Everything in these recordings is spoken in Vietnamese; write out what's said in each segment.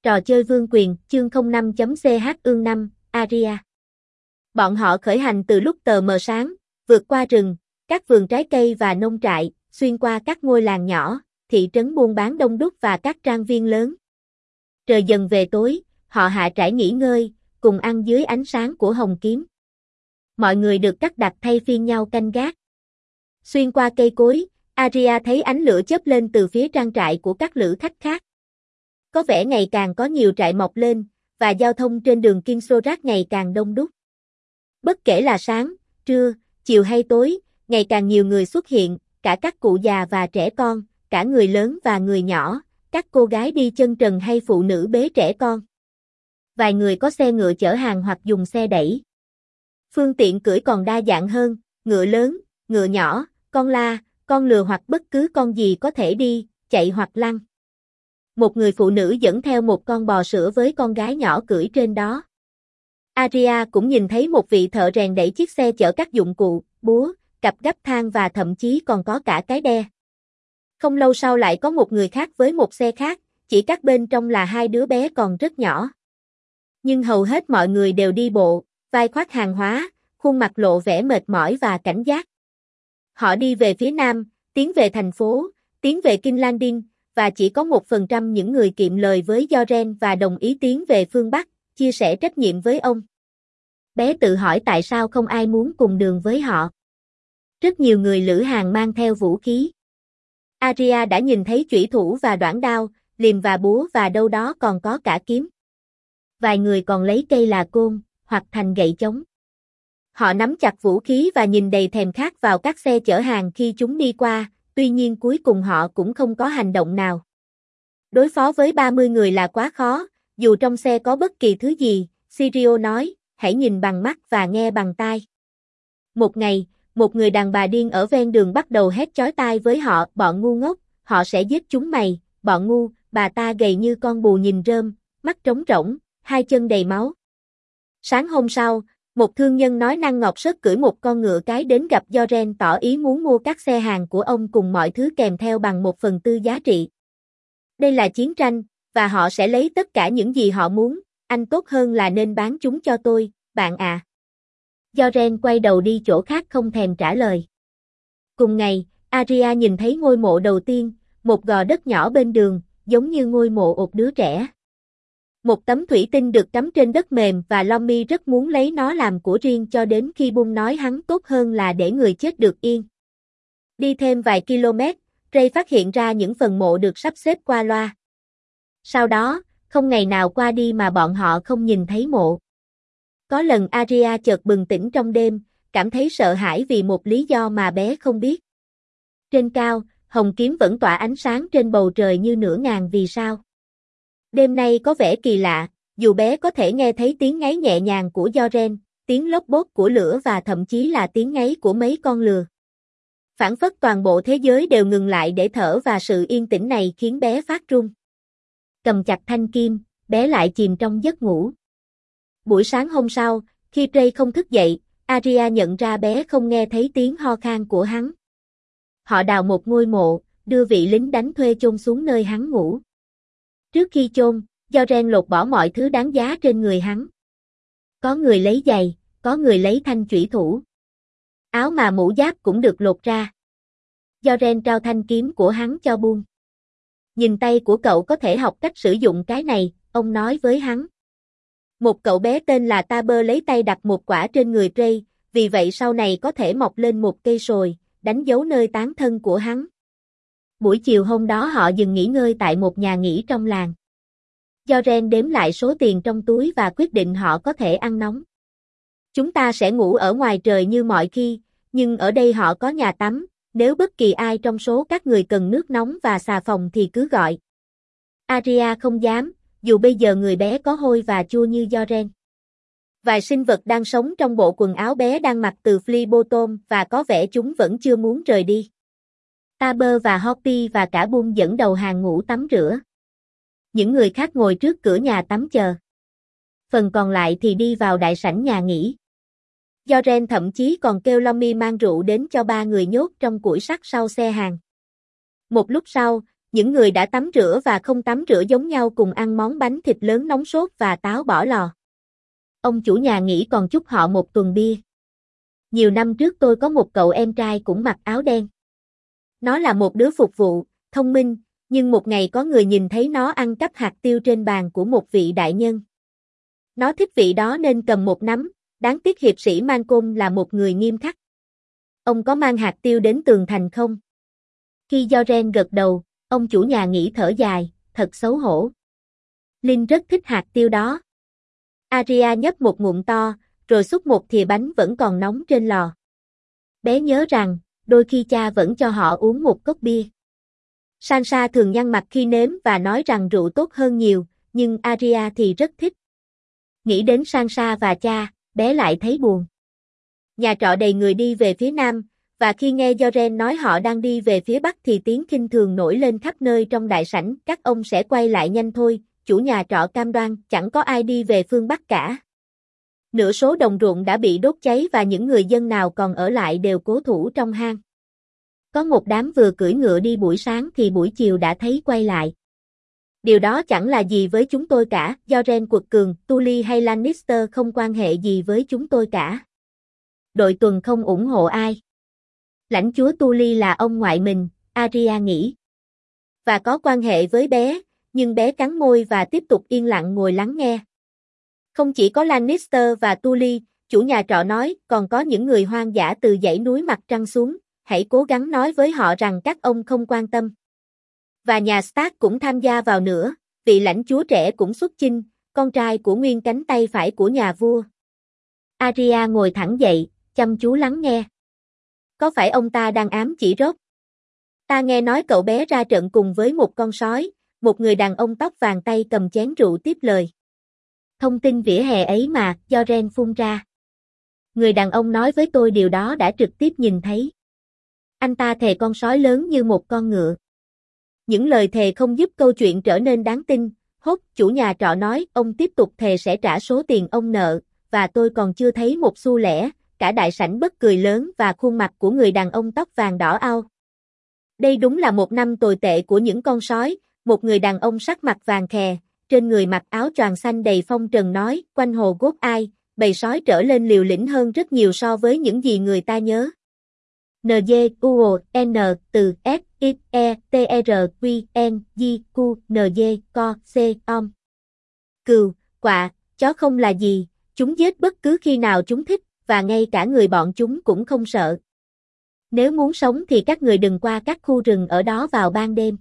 Trò chơi vương quyền, chương 05.ch ương 5, Aria. Bọn họ khởi hành từ lúc tờ mờ sáng, vượt qua rừng, các vườn trái cây và nông trại, xuyên qua các ngôi làng nhỏ, thị trấn buôn bán đông đúc và các trang viên lớn. Trời dần về tối, họ hạ trại nghỉ ngơi, cùng ăn dưới ánh sáng của hồng kiếm. Mọi người được cắt đặt thay phiên nhau canh gác. Xuyên qua cây cối, Aria thấy ánh lửa chớp lên từ phía trang trại của các lữ khách khác. Có vẻ ngày càng có nhiều trại mọc lên, và giao thông trên đường Kinsorak ngày càng đông đúc. Bất kể là sáng, trưa, chiều hay tối, ngày càng nhiều người xuất hiện, cả các cụ già và trẻ con, cả người lớn và người nhỏ, các cô gái đi chân trần hay phụ nữ bế trẻ con. Vài người có xe ngựa chở hàng hoặc dùng xe đẩy. Phương tiện cưỡi còn đa dạng hơn, ngựa lớn, ngựa nhỏ, con la, con lừa hoặc bất cứ con gì có thể đi, chạy hoặc lăn. Một người phụ nữ dẫn theo một con bò sữa với con gái nhỏ cưỡi trên đó. Aria cũng nhìn thấy một vị thợ rèn đẩy chiếc xe chở các dụng cụ, búa, cặp gấp than và thậm chí còn có cả cái đe. Không lâu sau lại có một người khác với một xe khác, chỉ các bên trong là hai đứa bé còn rất nhỏ. Nhưng hầu hết mọi người đều đi bộ, vai khoác hàng hóa, khuôn mặt lộ vẻ mệt mỏi và cảnh giác. Họ đi về phía nam, tiến về thành phố, tiến về Kinlandin, và chỉ có 1% những người kiệm lời với Yoren và đồng ý tiến về phương Bắc, chia sẻ trách nhiệm với ông. Bé tự hỏi tại sao không ai muốn cùng đường với họ. Rất nhiều người lữ hàng mang theo vũ khí. Aria đã nhìn thấy chủy thủ và đoản đao, liềm và búa và đâu đó còn có cả kiếm. Vài người còn lấy cây là côn, hoặc thành gậy chống. Họ nắm chặt vũ khí và nhìn đầy thèm khát vào các xe chở hàng khi chúng đi qua, tuy nhiên cuối cùng họ cũng không có hành động nào. Đối phó với 30 người là quá khó, dù trong xe có bất kỳ thứ gì, Sirio nói, hãy nhìn bằng mắt và nghe bằng tai. Một ngày, một người đàn bà điên ở ven đường bắt đầu hét chói tai với họ, bọn ngu ngốc, họ sẽ giết chúng mày, bọn ngu, bà ta gầy như con bù nhìn rơm, mắt trống rỗng, hai chân đầy máu. Sáng hôm sau, một thương nhân nói năng ngọt sớt cưỡi một con ngựa cái đến gặp Yoren tỏ ý muốn mua các xe hàng của ông cùng mọi thứ kèm theo bằng 1/4 giá trị. Đây là chiến tranh, và họ sẽ lấy tất cả những gì họ muốn, anh tốt hơn là nên bán chúng cho tôi, bạn à. Yoren quay đầu đi chỗ khác không thèm trả lời. Cùng ngày, Aria nhìn thấy ngôi mộ đầu tiên, một gò đất nhỏ bên đường, giống như ngôi mộ một đứa trẻ. Một tấm thủy tinh được cắm trên đất mềm và Lomi rất muốn lấy nó làm của riêng cho đến khi Bung nói hắn tốt hơn là để người chết được yên. Đi thêm vài km, Ray phát hiện ra những phần mộ được sắp xếp qua loa. Sau đó, không ngày nào qua đi mà bọn họ không nhìn thấy mộ. Có lần Aria chợt bừng tỉnh trong đêm, cảm thấy sợ hãi vì một lý do mà bé không biết. Trên cao, hồng kiếm vẫn tỏa ánh sáng trên bầu trời như nửa ngàn vì sao. Đêm nay có vẻ kỳ lạ, dù bé có thể nghe thấy tiếng ngáy nhẹ nhàng của Yoren, tiếng lốp bốp của lửa và thậm chí là tiếng ngáy của mấy con lừa. Phảng phất toàn bộ thế giới đều ngừng lại để thở và sự yên tĩnh này khiến bé phát run. Cầm chặt thanh kim, bé lại chìm trong giấc ngủ. Buổi sáng hôm sau, khi Ray không thức dậy, Aria nhận ra bé không nghe thấy tiếng ho khan của hắn. Họ đào một ngôi mộ, đưa vị lính đánh thuê chôn xuống nơi hắn ngủ. Trước khi chôn, Yoren lột bỏ mọi thứ đáng giá trên người hắn. Có người lấy giày, có người lấy thanh chủy thủ. Áo mà mũ giáp cũng được lột ra. Yoren trao thanh kiếm của hắn cho Bung. Nhìn tay của cậu có thể học cách sử dụng cái này, ông nói với hắn. Một cậu bé tên là Taber lấy tay đặt một quả trên người Ray, vì vậy sau này có thể mọc lên một cây sồi, đánh dấu nơi tán thân của hắn. Buổi chiều hôm đó họ dừng nghỉ ngơi tại một nhà nghỉ trong làng. Yoren đếm lại số tiền trong túi và quyết định họ có thể ăn nóng. Chúng ta sẽ ngủ ở ngoài trời như mọi khi, nhưng ở đây họ có nhà tắm, nếu bất kỳ ai trong số các người cần nước nóng và xà phòng thì cứ gọi. Aria không dám, dù bây giờ người bé có hôi và chua như Yoren. Vài sinh vật đang sống trong bộ quần áo bé đang mặc từ Fleabottom và có vẻ chúng vẫn chưa muốn rời đi. Taber và Hoppy và cả Bung dẫn đầu hàng ngũ tắm rửa. Những người khác ngồi trước cửa nhà tắm chờ. Phần còn lại thì đi vào đại sảnh nhà nghỉ. Yoren thậm chí còn kêu Lomi mang rượu đến cho 3 người nhốt trong củi sắt sau xe hàng. Một lúc sau, Những người đã tắm rửa và không tắm rửa giống nhau cùng ăn món bánh thịt lớn nóng sốt và táo bỏ lò. Ông chủ nhà nghĩ còn chúc họ một tuần bia. Nhiều năm trước tôi có một cậu em trai cũng mặc áo đen. Nó là một đứa phục vụ, thông minh, nhưng một ngày có người nhìn thấy nó ăn cắp hạt tiêu trên bàn của một vị đại nhân. Nó thích vị đó nên cầm một nắm, đáng tiếc hiệp sĩ Malcolm là một người nghiêm khắc. Ông có mang hạt tiêu đến tường thành không? Khi Joren gật đầu, ông chủ nhà nghĩ thở dài, thật xấu hổ. Linh rất thích hạt tiêu đó. Arya nhấp một ngụm to, rồi xúc một thìa bánh vẫn còn nóng trên lò. Bé nhớ rằng, đôi khi cha vẫn cho họ uống một cốc bia. Sansa thường nhăn mặt khi nếm và nói rằng rượu tốt hơn nhiều, nhưng Arya thì rất thích. Nghĩ đến Sansa và cha, bé lại thấy buồn. Nhà trọ đầy người đi về phía nam, và khi nghe Joren nói họ đang đi về phía bắc thì tiếng khinh thường nổi lên khắp nơi trong đại sảnh. Các ông sẽ quay lại nhanh thôi, chủ nhà trọ cam đoan, chẳng có ai đi về phương bắc cả. Nửa số đồng ruộng đã bị đốt cháy và những người dân nào còn ở lại đều cố thủ trong hang. Có một đám vừa cưỡi ngựa đi buổi sáng thì buổi chiều đã thấy quay lại. Điều đó chẳng là gì với chúng tôi cả, Joren quật cường, Tully hay Lannister không quan hệ gì với chúng tôi cả. Đội tuần không ủng hộ ai. Lãnh chúa Tully là ông ngoại mình, Arya nghĩ. Và có quan hệ với bé, nhưng bé cắn môi và tiếp tục yên lặng ngồi lắng nghe. Không chỉ có Lannister và Tully, chủ nhà trọ nói, còn có những người hoang dã từ dãy núi mặt trăng xuống, hãy cố gắng nói với họ rằng các ông không quan tâm. Và nhà Stark cũng tham gia vào nữa, vị lãnh chúa trẻ cũng xuất chinh, con trai của nguyên cánh tay phải của nhà vua. Arya ngồi thẳng dậy, chăm chú lắng nghe. Có phải ông ta đang ám chỉ Robb? Ta nghe nói cậu bé ra trận cùng với một con sói, một người đàn ông tóc vàng tay cầm chén rượu tiếp lời. Thông tin vỉa hè ấy mà, Joren phun ra. Người đàn ông nói với tôi điều đó đã trực tiếp nhìn thấy. Anh ta thề con sói lớn như một con ngựa. Những lời thề không giúp câu chuyện trở nên đáng tin. Hốt, chủ nhà trọ nói, ông tiếp tục thề sẽ trả số tiền ông nợ, và tôi còn chưa thấy một xu lẻ. Cả đại sảnh bất cười lớn và khuôn mặt của người đàn ông tóc vàng đỏ ao. Đây đúng là một năm tồi tệ của những con sói, một người đàn ông sắc mặt vàng khè, trên người mặc áo choàng xanh đầy phong trần nói, quanh hồ Gốt Ai, bầy sói trở lên liều lĩnh hơn rất nhiều so với những gì người ta nhớ. NGUON từ S I E T R Q N G Q N G Co C Om. Cừu, quạ, chó không là gì, chúng giết bất cứ khi nào chúng thích, và ngay cả người bọn chúng cũng không sợ. Nếu muốn sống thì các người đừng qua các khu rừng ở đó vào ban đêm.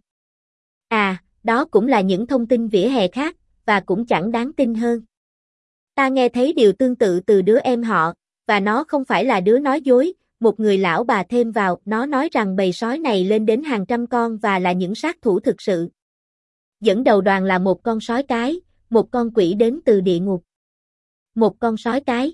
À, đó cũng là những thông tin vỉa hè khác, và cũng chẳng đáng tin hơn. Ta nghe thấy điều tương tự từ đứa em họ, và nó không phải là đứa nói dối, một người lão bà thêm vào, nó nói rằng bầy sói này lên đến hàng trăm con và là những sát thủ thực sự. Dẫn đầu đoàn là một con sói cái, một con quỷ đến từ địa ngục. Một con sói cái.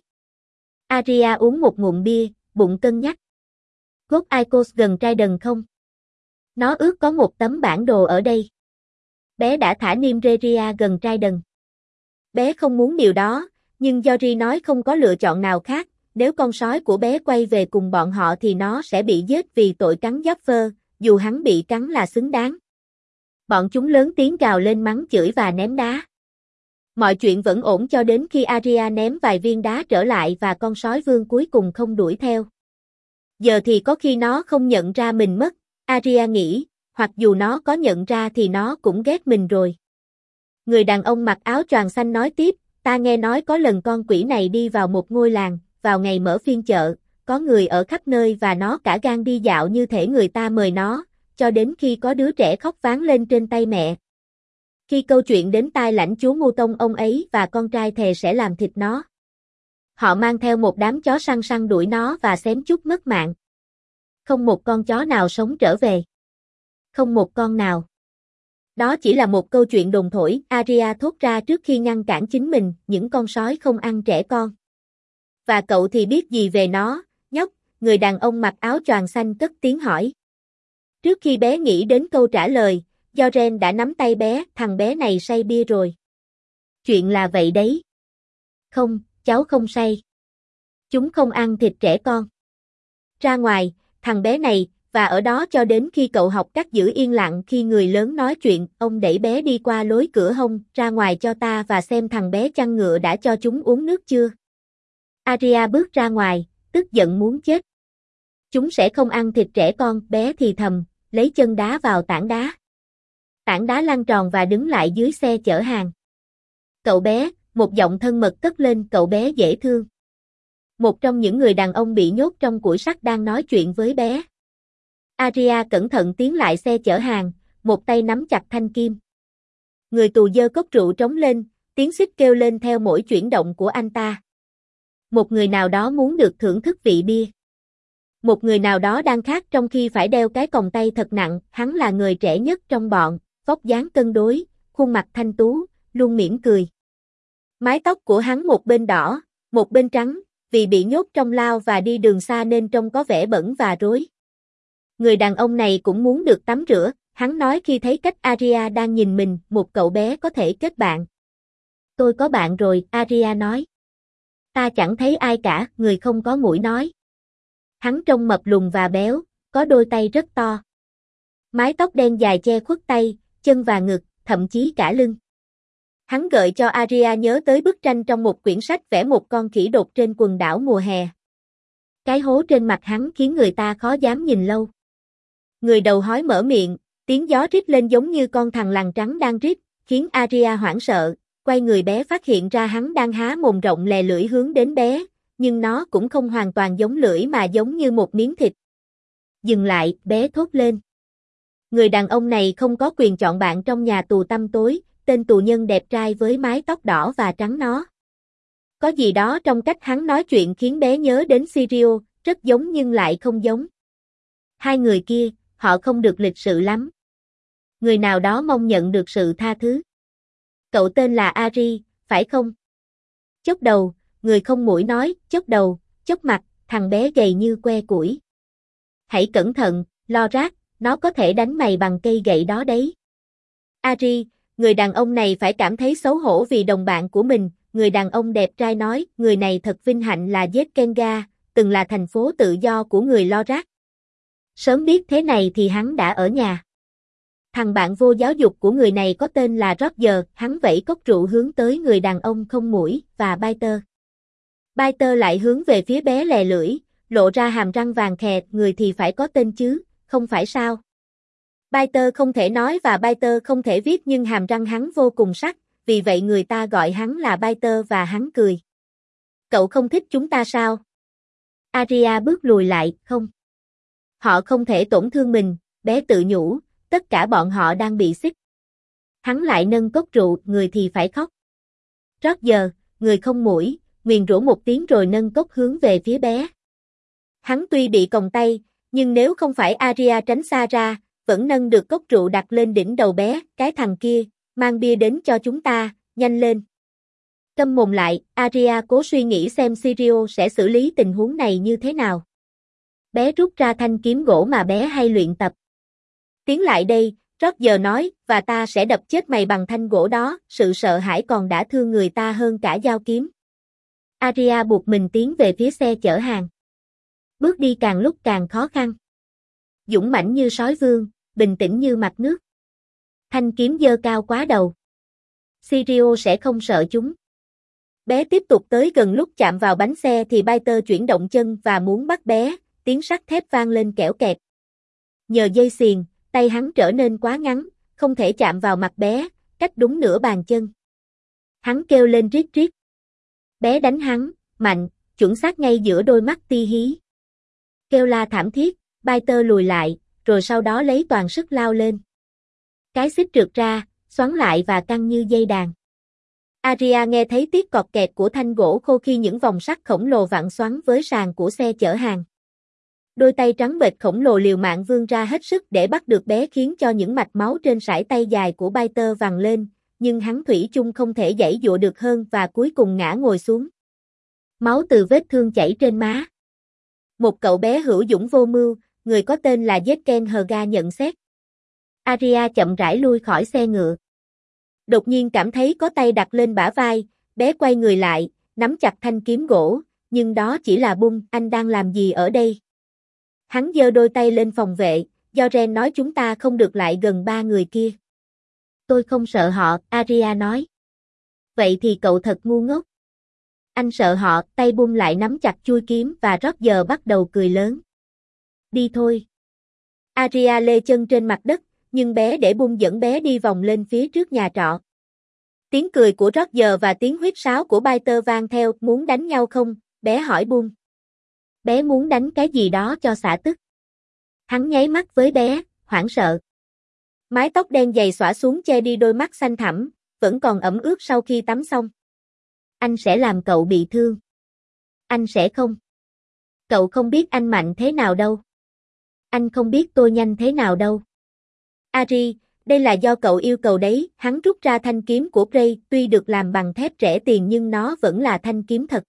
Arya uống một ngụm bia, bụng cân nhắc. Gốt Icos gần Trident không? Nó ước có một tấm bản đồ ở đây. Bé đã thả Nymeria gần Trident. Bé không muốn điều đó, nhưng Jory nói không có lựa chọn nào khác, nếu con sói của bé quay về cùng bọn họ thì nó sẽ bị giết vì tội cắn Joffrey, dù hắn bị cắn là xứng đáng. Bọn chúng lớn tiếng gào lên mắng chửi và ném đá. Mọi chuyện vẫn ổn cho đến khi Arya ném vài viên đá trở lại và con sói vương cuối cùng không đuổi theo. Giờ thì có khi nó không nhận ra mình mất, Arya nghĩ, hoặc dù nó có nhận ra thì nó cũng ghét mình rồi. Người đàn ông mặc áo choàng xanh nói tiếp, ta nghe nói có lần con quỷ này đi vào một ngôi làng, vào ngày mở phiên chợ, có người ở khắp nơi và nó cả gan đi dạo như thể người ta mời nó, cho đến khi có đứa trẻ khóc váng lên trên tay mẹ. Khi câu chuyện đến tai lãnh chúa Ngu Tông ông ấy và con trai thề sẽ làm thịt nó. Họ mang theo một đám chó săn săn đuổi nó và xém chút mất mạng. Không một con chó nào sống trở về. Không một con nào. Đó chỉ là một câu chuyện đồn thổi, Arya thốt ra trước khi ngăn cản chính mình, những con sói không ăn trẻ con. Và cậu thì biết gì về nó, nhóc, người đàn ông mặc áo choàng xanh cất tiếng hỏi. Trước khi bé nghĩ đến câu trả lời, Joren đã nắm tay bé, thằng bé này say bia rồi. Chuyện là vậy đấy. Không, cháu không say. Chúng không ăn thịt trẻ con. Ra ngoài, thằng bé này, và ở đó cho đến khi cậu học cách giữ yên lặng khi người lớn nói chuyện. Ông đẩy bé đi qua lối cửa hông, ra ngoài cho ta và xem thằng bé chăn ngựa đã cho chúng uống nước chưa. Aria bước ra ngoài, tức giận muốn chết. Chúng sẽ không ăn thịt trẻ con, bé thì thầm, lấy chân đá vào tảng đá. Tảng đá lăn tròn và đứng lại dưới xe chở hàng. Cậu bé, một giọng thân mật cất lên, cậu bé dễ thương. Một trong những người đàn ông bị nhốt trong củi sắt đang nói chuyện với bé. Aria cẩn thận tiến lại xe chở hàng, một tay nắm chặt thanh kim. Người tù giơ cốc rượu trống lên, tiếng xích kêu lên theo mỗi chuyển động của anh ta. Một người nào đó muốn được thưởng thức vị bia. Một người nào đó đang khát trong khi phải đeo cái còng tay thật nặng, hắn là người trẻ nhất trong bọn, vóc dáng cân đối, khuôn mặt thanh tú, luôn mỉm cười. Mái tóc của hắn một bên đỏ, một bên trắng, vì bị nhốt trong lao và đi đường xa nên trông có vẻ bẩn và rối. Người đàn ông này cũng muốn được tắm rửa, hắn nói khi thấy cách Aria đang nhìn mình, một cậu bé có thể kết bạn. Tôi có bạn rồi, Aria nói. Ta chẳng thấy ai cả, người không có mũi nói. Hắn trông mập lùn và béo, có đôi tay rất to. Mái tóc đen dài che khuất tay, chân và ngực, thậm chí cả lưng. Hắn gợi cho Aria nhớ tới bức tranh trong một quyển sách vẽ một con khỉ đột trên quần đảo mùa hè. Cái hố trên mặt hắn khiến người ta khó dám nhìn lâu. Người đầu hói mở miệng, tiếng gió rít lên giống như con thằn lằn trắng đang rít, khiến Aria hoảng sợ. Quay người bé phát hiện ra hắn đang há mồm rộng lè lưỡi hướng đến bé, nhưng nó cũng không hoàn toàn giống lưỡi mà giống như một miếng thịt. Dừng lại, bé thốt lên. Người đàn ông này không có quyền chọn bạn trong nhà tù tăm tối, tên tù nhân đẹp trai với mái tóc đỏ và trắng nó. Có gì đó trong cách hắn nói chuyện khiến bé nhớ đến Sirio, rất giống nhưng lại không giống. Hai người kia, họ không được lịch sự lắm. Người nào đó mong nhận được sự tha thứ. Cậu tên là Ari, phải không? Chốc đầu, người không mũi nói, chốc đầu, chốc mặt, thằng bé gầy như que củi. Hãy cẩn thận, lo rác, nó có thể đánh mày bằng cây gậy đó đấy. Ari, người đàn ông này phải cảm thấy xấu hổ vì đồng bạn của mình, người đàn ông đẹp trai nói, người này thật vinh hạnh là Zetkenga, từng là thành phố tự do của người lo rác. Sớm biết thế này thì hắn đã ở nhà. Thằng bạn vô giáo dục của người này có tên là Roger, hắn vẫy cốc rượu hướng tới người đàn ông không mũi, và Peter. Peter lại hướng về phía bé lè lưỡi, lộ ra hàm răng vàng khè, người thì phải có tên chứ, không phải sao? Peter không thể nói và Peter không thể viết nhưng hàm răng hắn vô cùng sắc, vì vậy người ta gọi hắn là Peter và hắn cười. Cậu không thích chúng ta sao? Aria bước lùi lại, không. Họ không thể tổn thương mình, bé tự nhủ, tất cả bọn họ đang bị xích. Hắn lại nâng cốc rượu, người thì phải khóc. Roger, người không mũi, nguyền rủa một tiếng rồi nâng cốc hướng về phía bé. Hắn tuy bị còng tay, nhưng nếu không phải Aria tránh xa ra, vẫn nâng được cốc rượu đặt lên đỉnh đầu bé, cái thằng kia, mang bia đến cho chúng ta, nhanh lên. Câm mồm lại, Aria cố suy nghĩ xem Sirio sẽ xử lý tình huống này như thế nào. Bé rút ra thanh kiếm gỗ mà bé hay luyện tập. Tiến lại đây, Roger nói, và ta sẽ đập chết mày bằng thanh gỗ đó, sự sợ hãi còn đã thương người ta hơn cả dao kiếm. Aria buộc mình tiến về phía xe chở hàng. Bước đi càng lúc càng khó khăn. Dũng mãnh như sói vương, bình tĩnh như mặt nước. Thanh kiếm giơ cao quá đầu. Sirio sẽ không sợ chúng. Bé tiếp tục tới gần, lúc chạm vào bánh xe thì Peter chuyển động chân và muốn bắt bé, tiếng sắt thép vang lên kẽo kẹt. Nhờ dây xiềng, tay hắn trở nên quá ngắn, không thể chạm vào mặt bé, cách đúng nửa bàn chân. Hắn kêu lên rít rít. Bé đánh hắn, mạnh, chuẩn xác ngay giữa đôi mắt ti hí. Kêu la thảm thiết, Peter lùi lại, rồi sau đó lấy toàn sức lao lên. Cái xích trượt ra, xoắn lại và căng như dây đàn. Aria nghe thấy tiếng cọt kẹt của thanh gỗ khô khi những vòng sắt khổng lồ vặn xoắn với sàn của xe chở hàng. Đôi tay trắng bệch khổng lồ liều mạng vươn ra hết sức để bắt được bé, khiến cho những mạch máu trên sải tay dài của Peter vằn lên, nhưng hắn thủy chung không thể giãy giụa được hơn và cuối cùng ngã ngồi xuống. Máu từ vết thương chảy trên má. Một cậu bé hữu dũng vô mưu, người có tên là Zetkenga nhận xét. Aria chậm rãi lui khỏi xe ngựa. Đột nhiên cảm thấy có tay đặt lên bả vai, bé quay người lại, nắm chặt thanh kiếm gỗ, nhưng đó chỉ là bung, anh đang làm gì ở đây? Hắn giơ đôi tay lên phòng vệ, Joren nói chúng ta không được lại gần ba người kia. Tôi không sợ họ, Arya nói. Vậy thì cậu thật ngu ngốc. Anh sợ họ, tay bung lại nắm chặt chuôi kiếm và Roger bắt đầu cười lớn. Đi thôi. Arya lê chân trên mặt đất, nhưng bé để bung dẫn bé đi vòng lên phía trước nhà trọ. Tiếng cười của Roger và tiếng huýt sáo của Peter vang theo, muốn đánh nhau không? Bé hỏi bung. Bé muốn đánh cái gì đó cho xả tức. Hắn nháy mắt với bé, hoảng sợ. Mái tóc đen dày xõa xuống che đi đôi mắt xanh thẳm, vẫn còn ẩm ướt sau khi tắm xong. Anh sẽ làm cậu bị thương. Anh sẽ không. Cậu không biết anh mạnh thế nào đâu. Anh không biết tôi nhanh thế nào đâu. Ari, đây là do cậu yêu cầu đấy, hắn rút ra thanh kiếm của Prey, tuy được làm bằng thép rẻ tiền nhưng nó vẫn là thanh kiếm thật.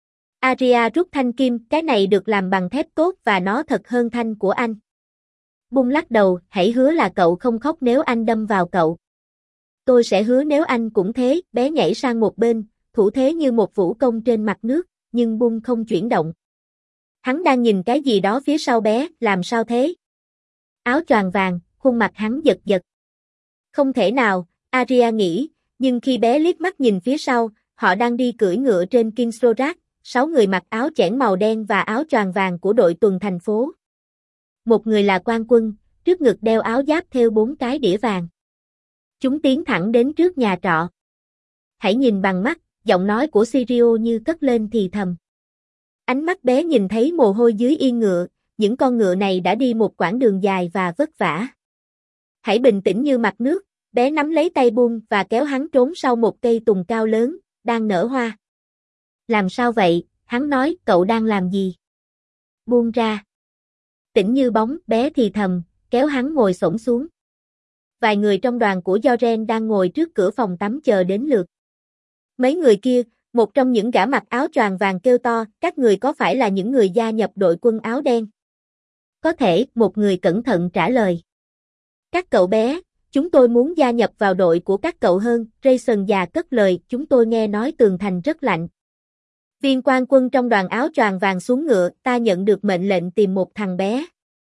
Arya rút thanh kim, cái này được làm bằng thép tốt và nó thật hơn thanh của anh. Bung lắc đầu, hãy hứa là cậu không khóc nếu anh đâm vào cậu. Tôi sẽ hứa nếu anh cũng thế, bé nhảy sang một bên, thủ thế như một vũ công trên mặt nước, nhưng Bung không chuyển động. Hắn đang nhìn cái gì đó phía sau bé, làm sao thế? Áo choàng vàng, khuôn mặt hắn giật giật. Không thể nào, Arya nghĩ, nhưng khi bé liếc mắt nhìn phía sau, họ đang đi cưỡi ngựa trên King's Road, 6 người mặc áo chẽn màu đen và áo choàng vàng của đội tuần thành phố. Một người là quan quân, trước ngực đeo áo giáp thêu 4 cái đĩa vàng. Chúng tiến thẳng đến trước nhà trọ. Hãy nhìn bằng mắt, giọng nói của Sirio như cất lên thì thầm. Ánh mắt bé nhìn thấy mồ hôi dưới yên ngựa, những con ngựa này đã đi một quãng đường dài và vất vả. Hãy bình tĩnh như mặt nước, bé nắm lấy tay Bung và kéo hắn trốn sau một cây tùng cao lớn, đang nở hoa. Làm sao vậy, hắn nói, cậu đang làm gì? Buông ra. Tĩnh như bóng, bé thì thầm, kéo hắn ngồi xổm xuống. Vài người trong đoàn của Joren đang ngồi trước cửa phòng tắm chờ đến lượt. Mấy người kia, một trong những gã mặc áo choàng vàng kêu to, các người có phải là những người gia nhập đội quân áo đen? Có thể, một người cẩn thận trả lời. Các cậu bé, chúng tôi muốn gia nhập vào đội của các cậu hơn, Grayson già cất lời, chúng tôi nghe nói tường thành rất lạnh. Viên quan quân trong đoàn áo choàng vàng xuống ngựa, ta nhận được mệnh lệnh tìm một thằng bé.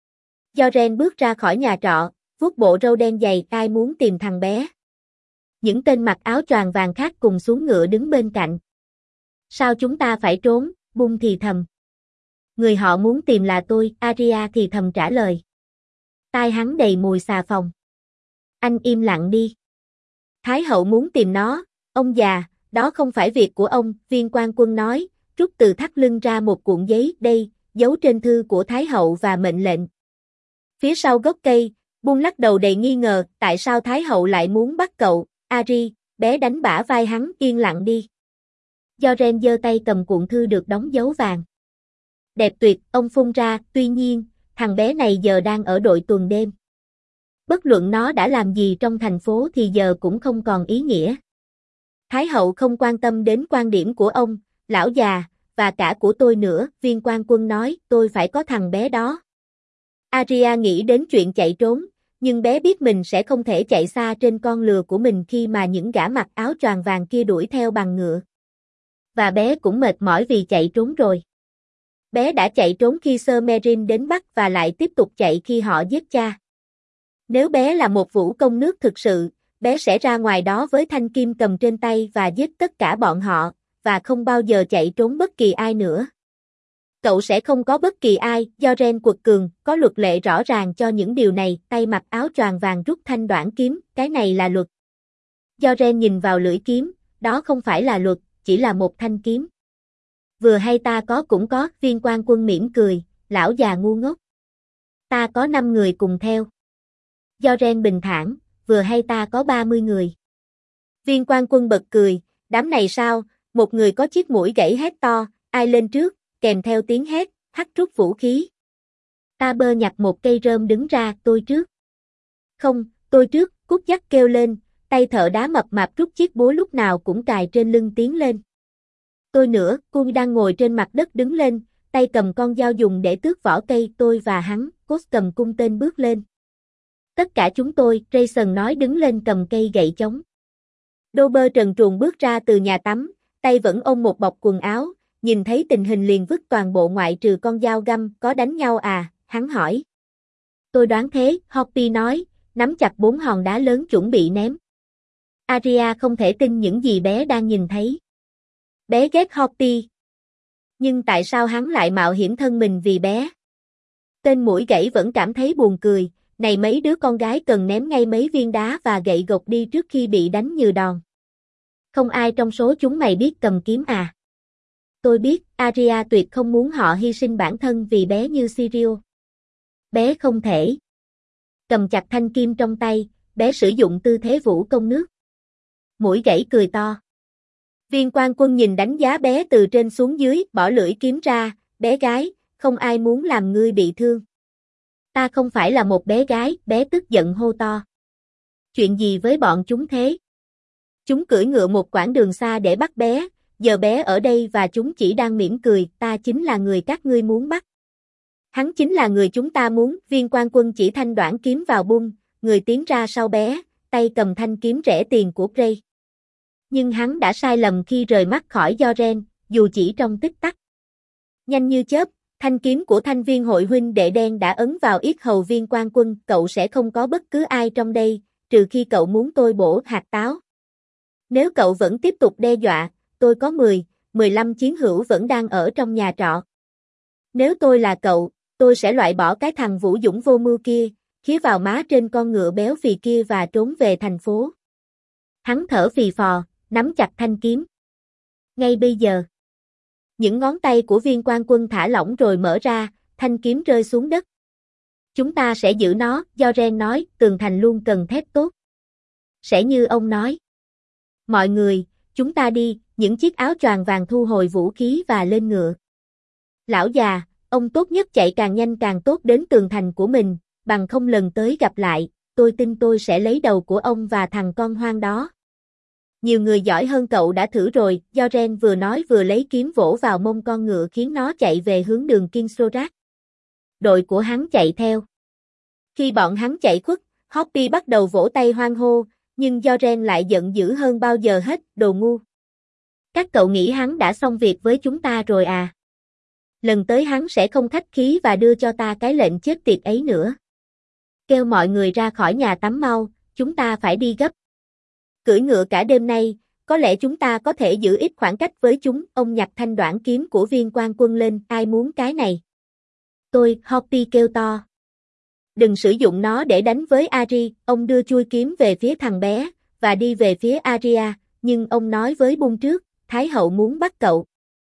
Joren bước ra khỏi nhà trọ, vuốt bộ râu đen dày, ai muốn tìm thằng bé. Những tên mặc áo choàng vàng khác cùng xuống ngựa đứng bên cạnh. Sao chúng ta phải trốn, Bung thì thầm. Người họ muốn tìm là tôi, Arya thì thầm trả lời. Tai hắn đầy mùi xà phòng. Anh im lặng đi. Thái hậu muốn tìm nó, ông già, đó không phải việc của ông, viên quan quân nói, rút từ thắt lưng ra một cuộn giấy, đây, dấu trên thư của Thái hậu và mệnh lệnh. Phía sau gốc cây, Bung lắc đầu đầy nghi ngờ, tại sao Thái hậu lại muốn bắt cậu, Ari, bé đánh bả vai hắn, yên lặng đi. Joren giơ tay cầm cuộn thư được đóng dấu vàng. Đẹp tuyệt, ông phun ra, tuy nhiên, thằng bé này giờ đang ở đội tuần đêm. Bất luận nó đã làm gì trong thành phố thì giờ cũng không còn ý nghĩa. Thái hậu không quan tâm đến quan điểm của ông, lão già, và cả của tôi nữa, viên quan quân nói, tôi phải có thằng bé đó. Arya nghĩ đến chuyện chạy trốn, nhưng bé biết mình sẽ không thể chạy xa trên con lừa của mình khi mà những gã mặc áo choàng vàng kia đuổi theo bằng ngựa. Và bé cũng mệt mỏi vì chạy trốn rồi. Bé đã chạy trốn khi Sir Meryn đến bắt và lại tiếp tục chạy khi họ giết cha. Nếu bé là một vũ công nước thực sự, bé sẽ ra ngoài đó với thanh kim cầm trên tay và giết tất cả bọn họ, và không bao giờ chạy trốn bất kỳ ai nữa. Cậu sẽ không có bất kỳ ai, Joren quật cường, có luật lệ rõ ràng cho những điều này, tay mặc áo choàng vàng rút thanh đoản kiếm, cái này là luật. Joren nhìn vào lưỡi kiếm, đó không phải là luật, chỉ là một thanh kiếm. Vừa hay ta có cũng có, viên quan quân mỉm cười, lão già ngu ngốc. Ta có 5 người cùng theo. Joren bình thản, vừa hay ta có 30 người. Viên quan quân bật cười, đám này sao, một người có chiếc mũi gãy hét to, ai lên trước, kèm theo tiếng hét, hắt rút vũ khí. Ta bơ nhặt một cây rơm đứng ra, tôi trước. Không, tôi trước, Cút Dắt kêu lên, tay thợ đá mập mạp rút chiếc búa lúc nào cũng cài trên lưng tiến lên. Tôi nữa, Cui đang ngồi trên mặt đất đứng lên, tay cầm con dao dùng để tước vỏ cây, tôi và hắn, Cốt cầm cung tên bước lên. Tất cả chúng tôi, Grayson nói đứng lên cầm cây gậy chống. Dober trần truồng bước ra từ nhà tắm, tay vẫn ôm một bọc quần áo, nhìn thấy tình hình liền vứt toàn bộ ngoại trừ con dao găm, có đánh nhau à, hắn hỏi. Tôi đoán thế, Hoppy nói, nắm chặt 4 hòn đá lớn chuẩn bị ném. Arya không thể tin những gì bé đang nhìn thấy. Bé ghét Hoppy. Nhưng tại sao hắn lại mạo hiểm thân mình vì bé? Tên mũi gãy vẫn cảm thấy buồn cười, này mấy đứa con gái cần ném ngay mấy viên đá và gậy gộc đi trước khi bị đánh như đòn. Không ai trong số chúng mày biết cầm kiếm à? Tôi biết, Arya tuyệt không muốn họ hy sinh bản thân vì bé như Syrio. Bé không thể. Cầm chặt thanh kim trong tay, bé sử dụng tư thế vũ công nước. Mũi gãy cười to. Viên quan quân nhìn đánh giá bé từ trên xuống dưới, bỏ lưỡi kiếm ra, bé gái, không ai muốn làm ngươi bị thương. Ta không phải là một bé gái, bé tức giận hô to. Chuyện gì với bọn chúng thế? Chúng cưỡi ngựa một quãng đường xa để bắt bé, giờ bé ở đây và chúng chỉ đang mỉm cười, ta chính là người các ngươi muốn bắt. Hắn chính là người chúng ta muốn, viên quan quân chỉ thanh đoản kiếm vào bung, người tiến ra sau bé, tay cầm thanh kiếm rẻ tiền của Grey. Nhưng hắn đã sai lầm khi rời mắt khỏi Yoren, dù chỉ trong tích tắc. Nhanh như chớp, thanh kiếm của thanh viên hội huynh đệ đen đã ấn vào yết hầu viên quan quân, cậu sẽ không có bất cứ ai trong đây, trừ khi cậu muốn tôi bổ hạt táo. Nếu cậu vẫn tiếp tục đe dọa, tôi có 15 chiến hữu vẫn đang ở trong nhà trọ. Nếu tôi là cậu, tôi sẽ loại bỏ cái thằng Vũ Dũng vô mưu kia, khía vào má trên con ngựa béo phì kia và trốn về thành phố. Hắn thở phì phò, nắm chặt thanh kiếm. Ngay bây giờ. Những ngón tay của viên quan quân thả lỏng rồi mở ra, thanh kiếm rơi xuống đất. Chúng ta sẽ giữ nó, Yoren nói, tường thành luôn cần thép tốt. Sẽ như ông nói. Mọi người, chúng ta đi, những chiếc áo choàng vàng thu hồi vũ khí và lên ngựa. Lão già, ông tốt nhất chạy càng nhanh càng tốt đến tường thành của mình, bằng không lần tới gặp lại, tôi tin tôi sẽ lấy đầu của ông và thằng con hoang đó. Nhiều người giỏi hơn cậu đã thử rồi, Yoren vừa nói vừa lấy kiếm vỗ vào mông con ngựa khiến nó chạy về hướng đường Kinsorak. Đội của hắn chạy theo. Khi bọn hắn chạy khuất, Hoppy bắt đầu vỗ tay hoan hô, nhưng Yoren lại giận dữ hơn bao giờ hết, đồ ngu. Các cậu nghĩ hắn đã xong việc với chúng ta rồi à? Lần tới hắn sẽ không khách khí và đưa cho ta cái lệnh chết tiệt ấy nữa. Kêu mọi người ra khỏi nhà tắm mau, chúng ta phải đi gấp. Cưỡi ngựa cả đêm nay, có lẽ chúng ta có thể giữ ít khoảng cách với chúng. Ông nhặt thanh đoản kiếm của viên quan quân lên, ai muốn cái này? Tôi, Hoppy kêu to. Đừng sử dụng nó để đánh với Ari, ông đưa chuôi kiếm về phía thằng bé, và đi về phía Arya, nhưng ông nói với bung trước, Thái hậu muốn bắt cậu.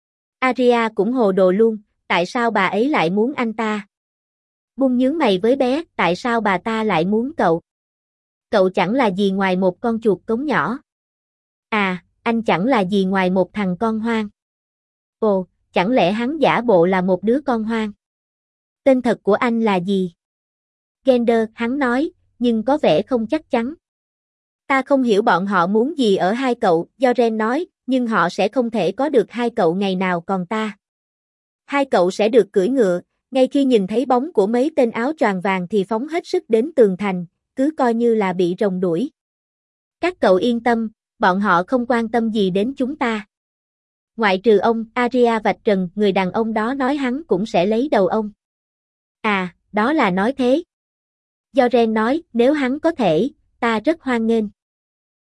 Arya cũng hồ đồ luôn, tại sao bà ấy lại muốn anh ta? Bung nhướng mày với bé, tại sao bà ta lại muốn cậu? Cậu chẳng là gì ngoài một con chuột cống nhỏ. À, anh chẳng là gì ngoài một thằng con hoang. Ồ, chẳng lẽ hắn giả bộ là một đứa con hoang? Tên thật của anh là gì? Gender, hắn nói, nhưng có vẻ không chắc chắn. Ta không hiểu bọn họ muốn gì ở hai cậu, Yoren nói, nhưng họ sẽ không thể có được hai cậu ngày nào còn ta. Hai cậu sẽ được cưỡi ngựa, ngay khi nhìn thấy bóng của mấy tên áo choàng vàng thì phóng hết sức đến tường thành, cứ coi như là bị rồng đuổi. Các cậu yên tâm, bọn họ không quan tâm gì đến chúng ta. Ngoại trừ ông, Arya vạch trần, người đàn ông đó nói hắn cũng sẽ lấy đầu ông. À, đó là nói thế. Yoren nói, nếu hắn có thể, ta rất hoan nghênh.